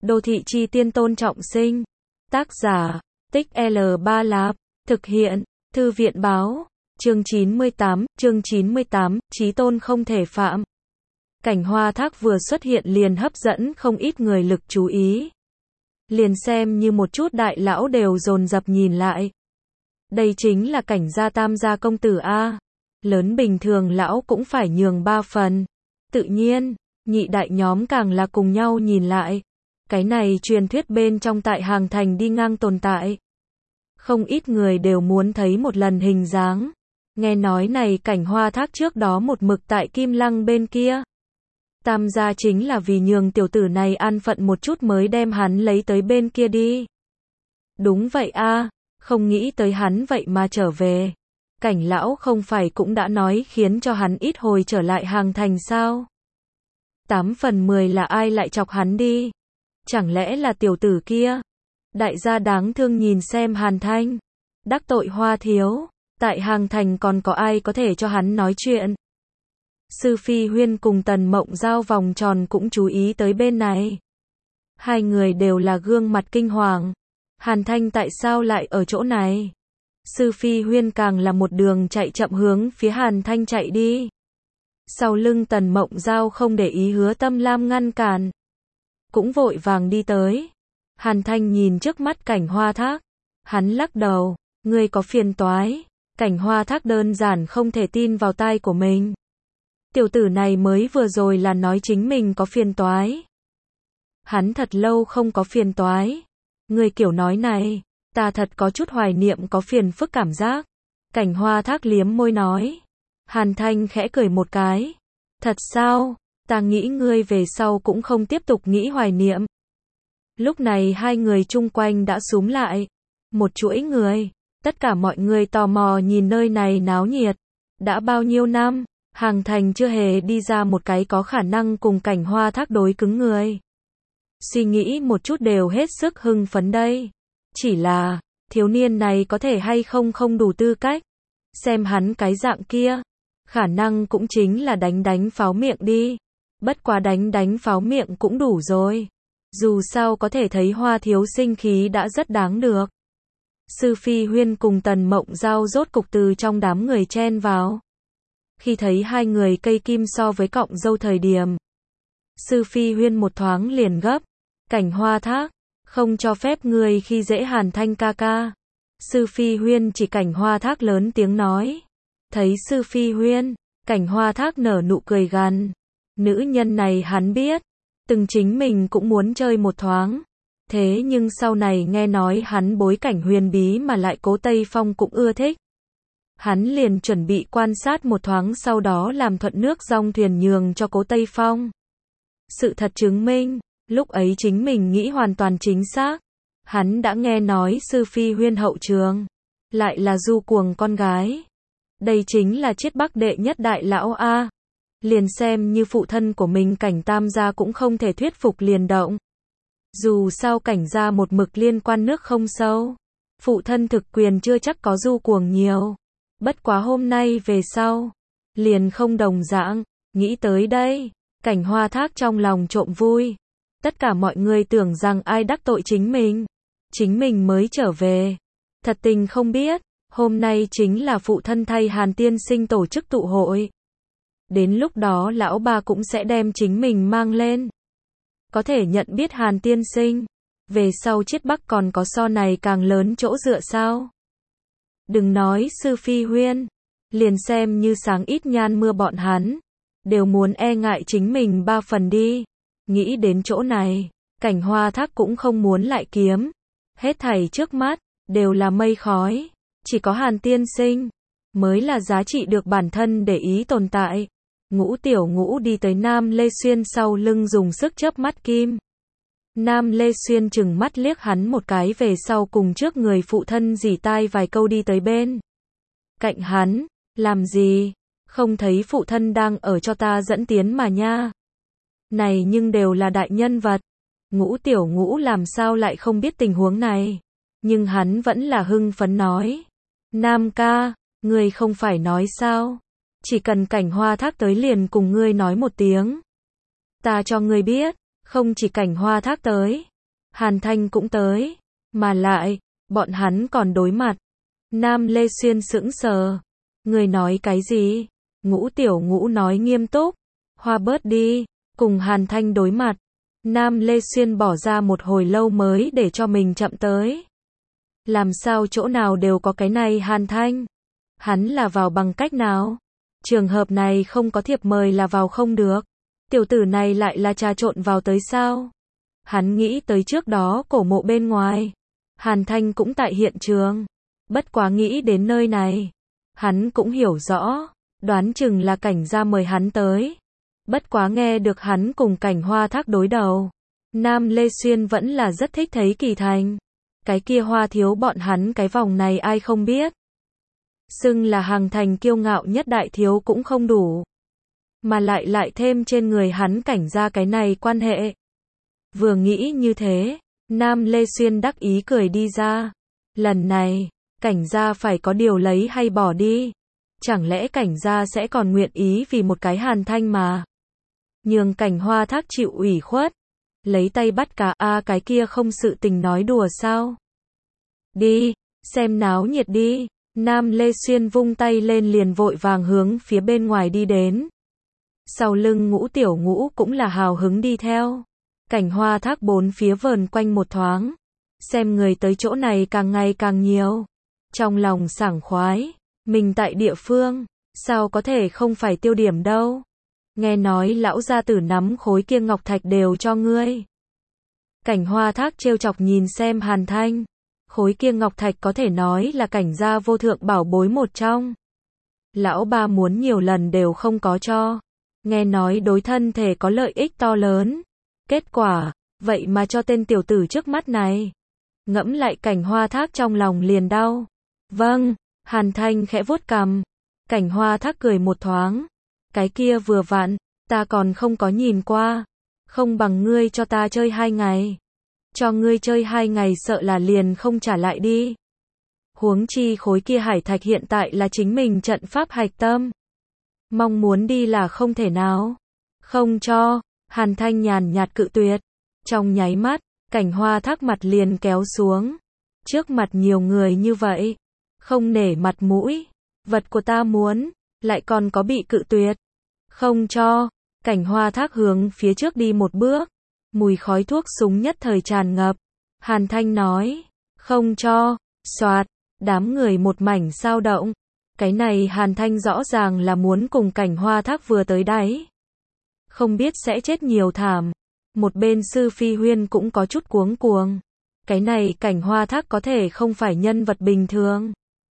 Đô thị chi tiên Tôn Trọng Sinh. Tác giả, Tích L3 Lạp. Thực hiện, Thư viện báo. Chương 98, Chí tôn không thể phạm. Cảnh Hoa Thác vừa xuất hiện liền hấp dẫn không ít người lực chú ý. Liền xem như một chút đại lão đều dồn dập nhìn lại. Đây chính là Cảnh gia Tam gia công tử a. Lớn bình thường lão cũng phải nhường 3 phần. Tự nhiên, nhị đại nhóm càng là cùng nhau nhìn lại. Cái này truyền thuyết bên trong tại Hàng Thành đi ngang tồn tại. Không ít người đều muốn thấy một lần hình dáng. Nghe nói này Cảnh Hoa Thác trước đó một mực tại Kim Lăng bên kia. Tam gia chính là vì nhường tiểu tử này an phận một chút mới đem hắn lấy tới bên kia đi. Đúng vậy a, không nghĩ tới hắn vậy mà trở về. Cảnh lão không phải cũng đã nói khiến cho hắn ít hồi trở lại Hàng Thành sao? 8 phần 10 là ai lại chọc hắn đi? Chẳng lẽ là tiểu tử kia? Đại gia đáng thương nhìn xem Hàn Thanh. Đắc tội Hoa thiếu. Tại Hàng Thành còn có ai có thể cho hắn nói chuyện? Sư Phi Huyên cùng Tần Mộng Giao vòng tròn cũng chú ý tới bên này. Hai người đều là gương mặt kinh hoàng. Hàn Thanh tại sao lại ở chỗ này? Sư Phi Huyên càng là một đường chạy chậm hướng phía Hàn Thanh chạy đi. Sau lưng Tần Mộng Giao không để ý Hứa Tâm Lam ngăn cản. Cũng vội vàng đi tới. Hàn Thanh nhìn trước mắt Cảnh Hoa Thác. Hắn lắc đầu, ngươi có phiền toái. Cảnh Hoa Thác đơn giản không thể tin vào tai của mình. Tiểu tử này mới vừa rồi là nói chính mình có phiền toái. Hắn thật lâu không có phiền toái. Người kiểu nói này, ta thật có chút hoài niệm có phiền phức cảm giác. Cảnh Hoa Thác liếm môi nói. Hàn Thanh khẽ cười một cái. Thật sao? Ta nghĩ ngươi về sau cũng không tiếp tục nghĩ hoài niệm. Lúc này hai người chung quanh đã xúm lại. Một chuỗi người. Tất cả mọi người tò mò nhìn nơi này náo nhiệt. Đã bao nhiêu năm, Hàng Thành chưa hề đi ra một cái có khả năng cùng Cảnh Hoa Thác đối cứng người. Suy nghĩ một chút đều hết sức hưng phấn đây. Chỉ là, thiếu niên này có thể hay không đủ tư cách. Xem hắn cái dạng kia. Khả năng cũng chính là đánh pháo miệng đi. Bất quá đánh pháo miệng cũng đủ rồi. Dù sao có thể thấy Hoa thiếu sinh khí đã rất đáng được. Sư Phi Huyên cùng Tần Mộng Giao rốt cục từ trong đám người chen vào. Khi thấy hai người cây kim so với cọng dâu thời điểm. Sư Phi Huyên một thoáng liền gấp. Cảnh Hoa Thác, không cho phép người khi dễ Hàn Thanh ca ca. Sư Phi Huyên chỉ Cảnh Hoa Thác lớn tiếng nói. Thấy Sư Phi Huyên, Cảnh Hoa Thác nở nụ cười gằn. Nữ nhân này hắn biết. Từng chính mình cũng muốn chơi một thoáng. Thế nhưng sau này nghe nói hắn bối cảnh huyền bí mà lại Cố Tây Phong cũng ưa thích. Hắn liền chuẩn bị quan sát một thoáng sau đó làm thuận nước dong thuyền nhường cho Cố Tây Phong. Sự thật chứng minh, lúc ấy chính mình nghĩ hoàn toàn chính xác. Hắn đã nghe nói Sư Phi Huyên hậu trường. Lại là du cuồng con gái. Đây chính là chiết bắc đệ nhất đại lão A. Liền xem như phụ thân của mình Cảnh Tam gia cũng không thể thuyết phục liền động. Dù sao Cảnh gia một mực liên quan nước không sâu. Phụ thân thực quyền chưa chắc có du cuồng nhiều. Bất quá hôm nay về sau. Liền không đồng dạng. Nghĩ tới đây. Cảnh Hoa Thác trong lòng trộm vui. Tất cả mọi người tưởng rằng ai đắc tội chính mình. Chính mình mới trở về. Thật tình không biết. Hôm nay chính là phụ thân thay Hàn tiên sinh tổ chức tụ hội. Đến lúc đó lão ba cũng sẽ đem chính mình mang lên. Có thể nhận biết Hàn tiên sinh. Về sau chiết bắc còn có so này càng lớn chỗ dựa sao. Đừng nói Sư Phi Huyên. Liền xem như sáng ít nhan mưa bọn hắn. Đều muốn e ngại chính mình 3 phần đi. Nghĩ đến chỗ này. Cảnh Hoa Thác cũng không muốn lại kiếm. Hết thảy trước mắt. Đều là mây khói. Chỉ có Hàn tiên sinh. Mới là giá trị được bản thân để ý tồn tại. Ngũ Tiểu Ngũ đi tới Nam Lê Xuyên sau lưng dùng sức chớp mắt kim. Nam Lê Xuyên chừng mắt liếc hắn một cái về sau cùng trước người phụ thân rỉ tai vài câu đi tới bên. Cạnh hắn, làm gì? Không thấy phụ thân đang ở cho ta dẫn tiến mà nha. Này nhưng đều là đại nhân vật. Ngũ Tiểu Ngũ làm sao lại không biết tình huống này. Nhưng hắn vẫn là hưng phấn nói. Nam ca, ngươi không phải nói sao? Chỉ cần Cảnh Hoa Thác tới liền cùng ngươi nói một tiếng. Ta cho ngươi biết, không chỉ Cảnh Hoa Thác tới, Hàn Thanh cũng tới, mà lại, bọn hắn còn đối mặt. Nam Lê Xuyên sững sờ. Người nói cái gì? Ngũ Tiểu Ngũ nói nghiêm túc. Hoa bớt đi, cùng Hàn Thanh đối mặt. Nam Lê Xuyên bỏ ra một hồi lâu mới để cho mình chậm tới. Làm sao chỗ nào đều có cái này Hàn Thanh? Hắn là vào bằng cách nào? Trường hợp này không có thiệp mời là vào không được. Tiểu tử này lại là trà trộn vào tới sao? Hắn nghĩ tới trước đó cổ mộ bên ngoài. Hàn Thanh cũng tại hiện trường. Bất quá nghĩ đến nơi này. Hắn cũng hiểu rõ. Đoán chừng là Cảnh gia mời hắn tới. Bất quá nghe được hắn cùng Cảnh Hoa Thác đối đầu. Nam Lê Xuyên vẫn là rất thích thấy Kỳ Thành. Cái kia Hoa thiếu bọn hắn cái vòng này ai không biết. Xưng là Hàng Thành kiêu ngạo nhất đại thiếu cũng không đủ. Mà lại thêm trên người hắn Cảnh gia cái này quan hệ. Vừa nghĩ như thế, Nam Lê Xuyên đắc ý cười đi ra. Lần này, Cảnh gia phải có điều lấy hay bỏ đi. Chẳng lẽ Cảnh gia sẽ còn nguyện ý vì một cái Hàn Thanh mà nhường Cảnh Hoa Thác chịu ủy khuất, lấy tay bắt cá cái kia không sự tình nói đùa sao? Đi, xem náo nhiệt đi. Nam Lê Xuyên vung tay lên liền vội vàng hướng phía bên ngoài đi đến. Sau lưng Ngũ Tiểu Ngũ cũng là hào hứng đi theo. Cảnh Hoa Thác bốn phía vờn quanh một thoáng. Xem người tới chỗ này càng ngày càng nhiều. Trong lòng sảng khoái. Mình tại địa phương, sao có thể không phải tiêu điểm đâu. Nghe nói lão gia tử nắm khối kia ngọc thạch đều cho ngươi. Cảnh Hoa Thác trêu chọc nhìn xem Hàn Thanh. Khối kia ngọc thạch có thể nói là Cảnh gia vô thượng bảo bối một trong. Lão ba muốn nhiều lần đều không có cho. Nghe nói đối thân thể có lợi ích to lớn. Kết quả, vậy mà cho tên tiểu tử trước mắt này. Ngẫm lại Cảnh Hoa Thác trong lòng liền đau. Vâng, Hàn Thanh khẽ vuốt cằm. Cảnh Hoa Thác cười một thoáng. Cái kia vừa vặn, ta còn không có nhìn qua. Không bằng ngươi cho ta chơi 2 ngày. Cho ngươi chơi 2 ngày sợ là liền không trả lại đi. Huống chi khối kia hải thạch hiện tại là chính mình trận pháp hạch tâm. Mong muốn đi là không thể nào. Không cho. Hàn Thanh nhàn nhạt cự tuyệt. Trong nháy mắt, Cảnh Hoa Thác mặt liền kéo xuống. Trước mặt nhiều người như vậy. Không nể mặt mũi. Vật của ta muốn, lại còn có bị cự tuyệt. Không cho. Cảnh Hoa Thác hướng phía trước đi một bước. Mùi khói thuốc súng nhất thời tràn ngập. Hàn Thanh nói. Không cho. Soạt. Đám người một mảnh sao động. Cái này Hàn Thanh rõ ràng là muốn cùng Cảnh Hoa Thác vừa tới đáy. Không biết sẽ chết nhiều thảm. Một bên Sư Phi Huyên cũng có chút cuống cuồng. Cái này Cảnh Hoa Thác có thể không phải nhân vật bình thường.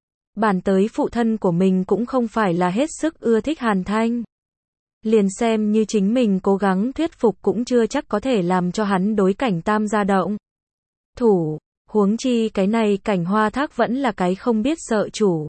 Bản tới phụ thân của mình cũng không phải là hết sức ưa thích Hàn Thanh. Liền xem như chính mình cố gắng thuyết phục cũng chưa chắc có thể làm cho hắn đối Cảnh Tam gia động. Thủ, huống chi cái này Cảnh Hoa Thác vẫn là cái không biết sợ chủ.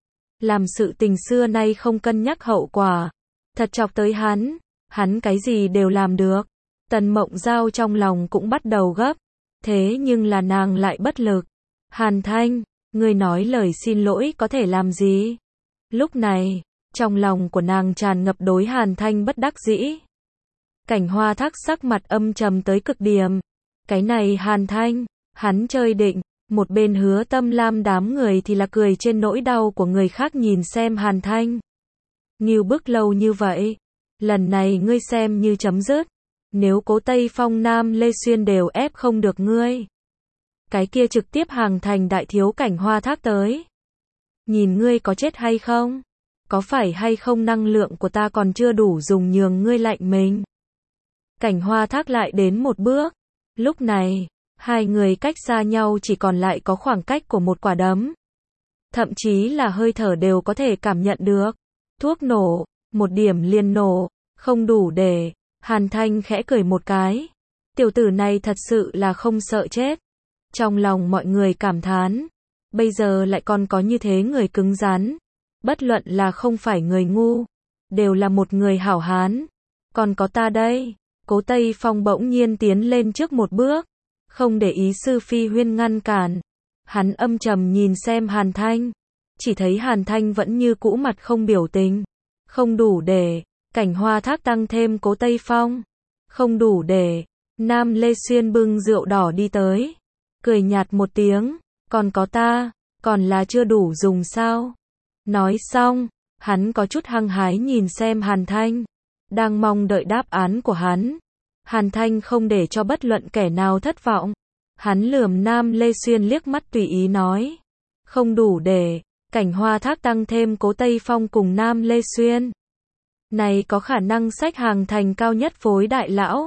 Làm sự tình xưa nay không cân nhắc hậu quả. Thật chọc tới hắn cái gì đều làm được. Tần Mộng Giao trong lòng cũng bắt đầu gấp. Thế nhưng là nàng lại bất lực. Hàn Thanh, ngươi nói lời xin lỗi có thể làm gì? Lúc này, trong lòng của nàng tràn ngập đối Hàn Thanh bất đắc dĩ. Cảnh Hoa Thác sắc mặt âm trầm tới cực điểm. Cái này Hàn Thanh, hắn chơi định. Một bên Hứa Tâm Lam đám người thì là cười trên nỗi đau của người khác nhìn xem Hàn Thanh. Ngưu bức lâu như vậy. Lần này ngươi xem như chấm dứt. Nếu Cố Tây Phong Nam Lê Xuyên đều ép không được ngươi. Cái kia trực tiếp Hàng Thành đại thiếu Cảnh Hoa Thác tới. Nhìn ngươi có chết hay không? Có phải hay không năng lượng của ta còn chưa đủ dùng nhường ngươi lạnh mình? Cảnh Hoa Thác lại đến một bước. Lúc này, hai người cách xa nhau chỉ còn lại có khoảng cách của một quả đấm. Thậm chí là hơi thở đều có thể cảm nhận được. Thuốc nổ, một điểm liền nổ, không đủ để. Hàn Thanh khẽ cười một cái. Tiểu tử này thật sự là không sợ chết. Trong lòng mọi người cảm thán. Bây giờ lại còn có như thế người cứng rắn. Bất luận là không phải người ngu. Đều là một người hảo hán. Còn có ta đây. Cố Tây Phong bỗng nhiên tiến lên trước một bước. Không để ý Sư Phi Huyên ngăn cản. Hắn âm trầm nhìn xem Hàn Thanh. Chỉ thấy Hàn Thanh vẫn như cũ mặt không biểu tình. Không đủ để. Cảnh Hoa Thác tăng thêm Cố Tây Phong. Không đủ để. Nam Lê Xuyên bưng rượu đỏ đi tới, cười nhạt một tiếng, còn có ta, còn là chưa đủ dùng sao? Nói xong, hắn có chút hăng hái nhìn xem Hàn Thanh, đang mong đợi đáp án của hắn. Hàn Thanh không để cho bất luận kẻ nào thất vọng. Hắn lườm Nam Lê Xuyên liếc mắt tùy ý nói. Không đủ để, Cảnh Hoa Thác tăng thêm Cố Tây Phong cùng Nam Lê Xuyên. Này có khả năng xách Hàng Thành cao nhất phối đại lão.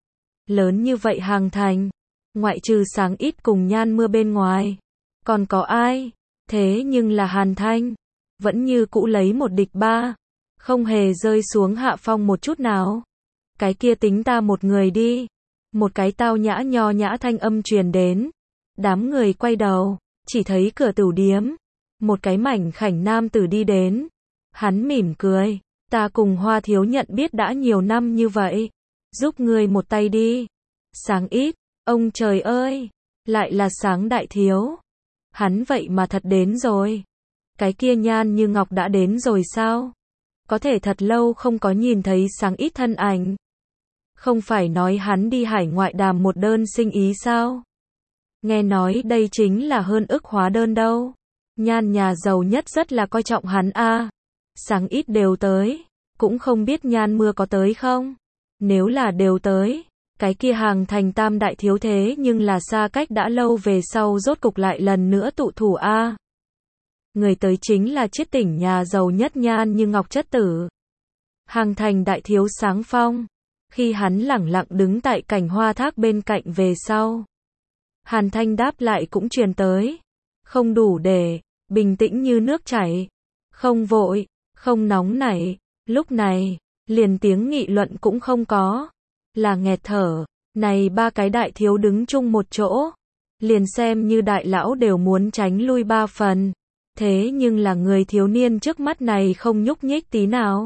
Lớn như vậy Hàng Thành, ngoại trừ Sáng Ít cùng Nhan Mưa bên ngoài, còn có ai? Thế nhưng là Hàn Thanh, vẫn như cũ lấy một địch ba, không hề rơi xuống hạ phong một chút nào. Cái kia tính ta một người đi. Một cái tao nhã nho nhã thanh âm truyền đến. Đám người quay đầu, chỉ thấy cửa tửu điếm. Một cái mảnh khảnh nam tử đi đến. Hắn mỉm cười. Ta cùng Hoa thiếu nhận biết đã nhiều năm như vậy. Giúp ngươi một tay đi. Sáng Ít, ông trời ơi, lại là Sáng đại thiếu. Hắn vậy mà thật đến rồi. Cái kia Nhan Như Ngọc đã đến rồi sao? Có thể thật lâu không có nhìn thấy Sáng Ít thân ảnh. Không phải nói hắn đi hải ngoại đàm một đơn sinh ý sao? Nghe nói đây chính là hơn ức hóa đơn đâu. Nhan nhà giàu nhất rất là coi trọng hắn a. Sáng Ít đều tới, cũng không biết Nhan Mưa có tới không? Nếu là đều tới, cái kia Hàng Thành tam đại thiếu thế nhưng là xa cách đã lâu về sau rốt cục lại lần nữa tụ thủ a. Người tới chính là chiết tỉnh nhà giàu nhất Nhan Như Ngọc chất tử. Hàng Thành đại thiếu Sáng Phong. Khi hắn lẳng lặng đứng tại Cảnh Hoa Thác bên cạnh về sau, Hàn Thanh đáp lại cũng truyền tới. Không đủ để, bình tĩnh như nước chảy. Không vội, không nóng nảy. Lúc này, liền tiếng nghị luận cũng không có. Là nghẹt thở. Này ba cái đại thiếu đứng chung một chỗ. Liền xem như đại lão đều muốn tránh lui ba phần. Thế nhưng là người thiếu niên trước mắt này không nhúc nhích tí nào.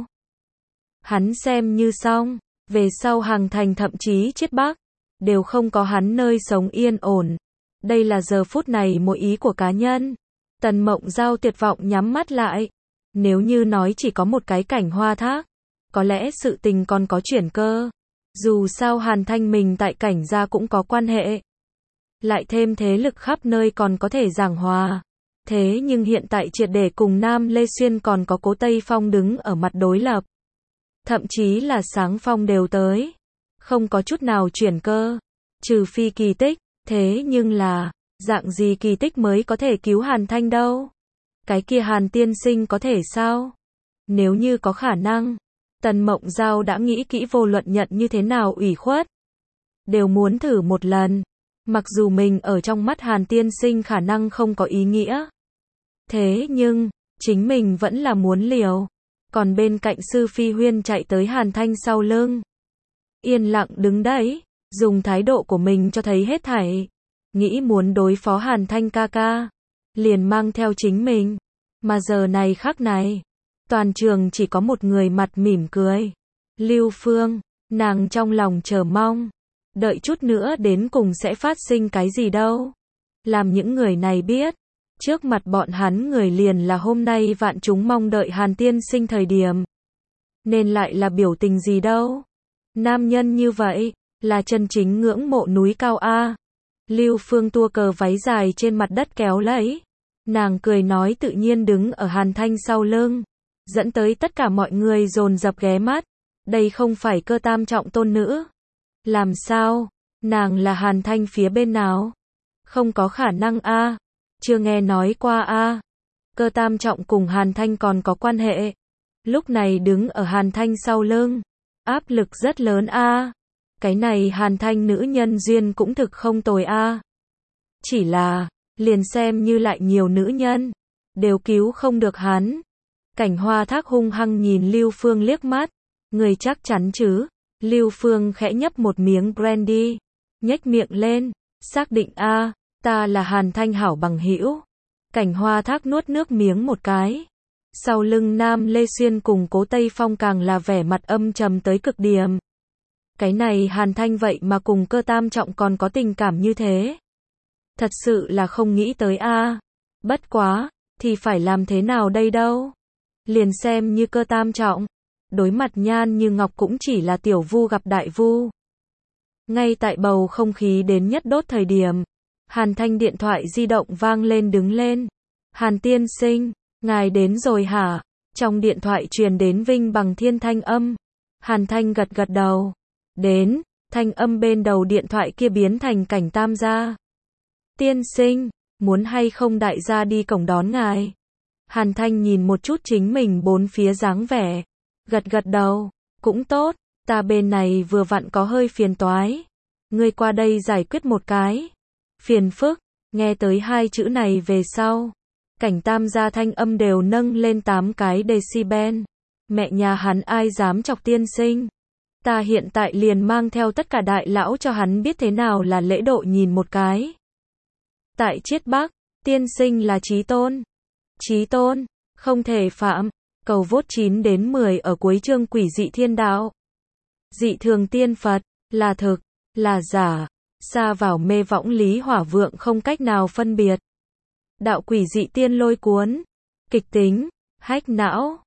Hắn xem như xong. Về sau Hàng Thành thậm chí chết Bắc, đều không có hắn nơi sống yên ổn. Đây là giờ phút này mỗi ý của cá nhân. Tần Mộng Giao tuyệt vọng nhắm mắt lại. Nếu như nói chỉ có một cái Cảnh Hoa Thác, có lẽ sự tình còn có chuyển cơ. Dù sao Hàn Thanh mình tại Cảnh gia cũng có quan hệ. Lại thêm thế lực khắp nơi còn có thể giảng hòa. Thế nhưng hiện tại triệt để cùng Nam Lê Xuyên còn có Cố Tây Phong đứng ở mặt đối lập. Thậm chí là Sáng Phong đều tới. Không có chút nào chuyển cơ. Trừ phi kỳ tích. Thế nhưng là, dạng gì kỳ tích mới có thể cứu Hàn Thanh đâu? Cái kia Hàn tiên sinh có thể sao? Nếu như có khả năng, Tần Mộng Giao đã nghĩ kỹ vô luận nhận như thế nào ủy khuất. Đều muốn thử một lần. Mặc dù mình ở trong mắt Hàn tiên sinh khả năng không có ý nghĩa. Thế nhưng, chính mình vẫn là muốn liều. Còn bên cạnh Sư Phi Huyên chạy tới Hàn Thanh sau lưng. Yên lặng đứng đấy, dùng thái độ của mình cho thấy hết thảy. Nghĩ muốn đối phó Hàn Thanh ca ca. Liền mang theo chính mình. Mà giờ này khắc này, toàn trường chỉ có một người mặt mỉm cười. Lưu Phương, nàng trong lòng chờ mong. Đợi chút nữa đến cùng sẽ phát sinh cái gì đâu. Làm những người này biết. Trước mặt bọn hắn người liền là hôm nay vạn chúng mong đợi Hàn tiên sinh thời điểm. Nên lại là biểu tình gì đâu. Nam nhân như vậy, là chân chính ngưỡng mộ núi cao A. Lưu Phương tua cờ váy dài trên mặt đất kéo lấy. Nàng cười nói tự nhiên đứng ở Hàn Thanh sau lưng. Dẫn tới tất cả mọi người dồn dập ghé mắt. Đây không phải Cơ tam trọng tôn nữ. Làm sao? Nàng là Hàn Thanh phía bên nào? Không có khả năng A. Chưa nghe nói qua A. Cơ tam trọng cùng Hàn Thanh còn có quan hệ. Lúc này đứng ở Hàn Thanh sau lưng. Áp lực rất lớn A. Cái này Hàn Thanh nữ nhân duyên cũng thực không tồi A. Chỉ là, liền xem như lại nhiều nữ nhân. Đều cứu không được hắn. Cảnh Hoa Thác hung hăng nhìn Lưu Phương liếc mắt. Người chắc chắn chứ. Lưu Phương khẽ nhấp một miếng brandy. Nhếch miệng lên. Xác định A. Ta là Hàn Thanh hảo bằng hữu. Cảnh Hoa Thác nuốt nước miếng một cái. Sau lưng Nam Lê Xuyên cùng Cố Tây Phong càng là vẻ mặt âm trầm tới cực điểm. Cái này Hàn Thanh vậy mà cùng Cơ tam trọng còn có tình cảm như thế. Thật sự là không nghĩ tới a. Bất quá, thì phải làm thế nào đây đâu. Liền xem như Cơ tam trọng. Đối mặt Nhan Như Ngọc cũng chỉ là tiểu vu gặp đại vu. Ngay tại bầu không khí đến nhất đốt thời điểm, Hàn Thanh điện thoại di động vang lên đứng lên. Hàn tiên sinh, ngài đến rồi hả? Trong điện thoại truyền đến Vinh Bằng Thiên thanh âm. Hàn Thanh gật gật đầu. Đến, thanh âm bên đầu điện thoại kia biến thành Cảnh Tam gia. Tiên sinh, muốn hay không đại gia đi cổng đón ngài? Hàn Thanh nhìn một chút chính mình bốn phía dáng vẻ. Gật gật đầu, cũng tốt, ta bên này vừa vặn có hơi phiền toái. Ngươi qua đây giải quyết một cái. Phiền phức, nghe tới hai chữ này về sau. Cảnh Tam gia thanh âm đều nâng lên 8 cái decibel. Mẹ nhà hắn ai dám chọc tiên sinh. Ta hiện tại liền mang theo tất cả đại lão cho hắn biết thế nào là lễ độ nhìn một cái. Tại Chiết Bắc, tiên sinh là chí tôn. Chí tôn, không thể phạm. Cầu vốt 9 đến 10 ở cuối chương Quỷ dị thiên đạo. Dị thường tiên Phật, là thực, là giả. Xa vào mê võng lý hỏa vượng không cách nào phân biệt. Đạo quỷ dị tiên lôi cuốn. Kịch tính, hách não.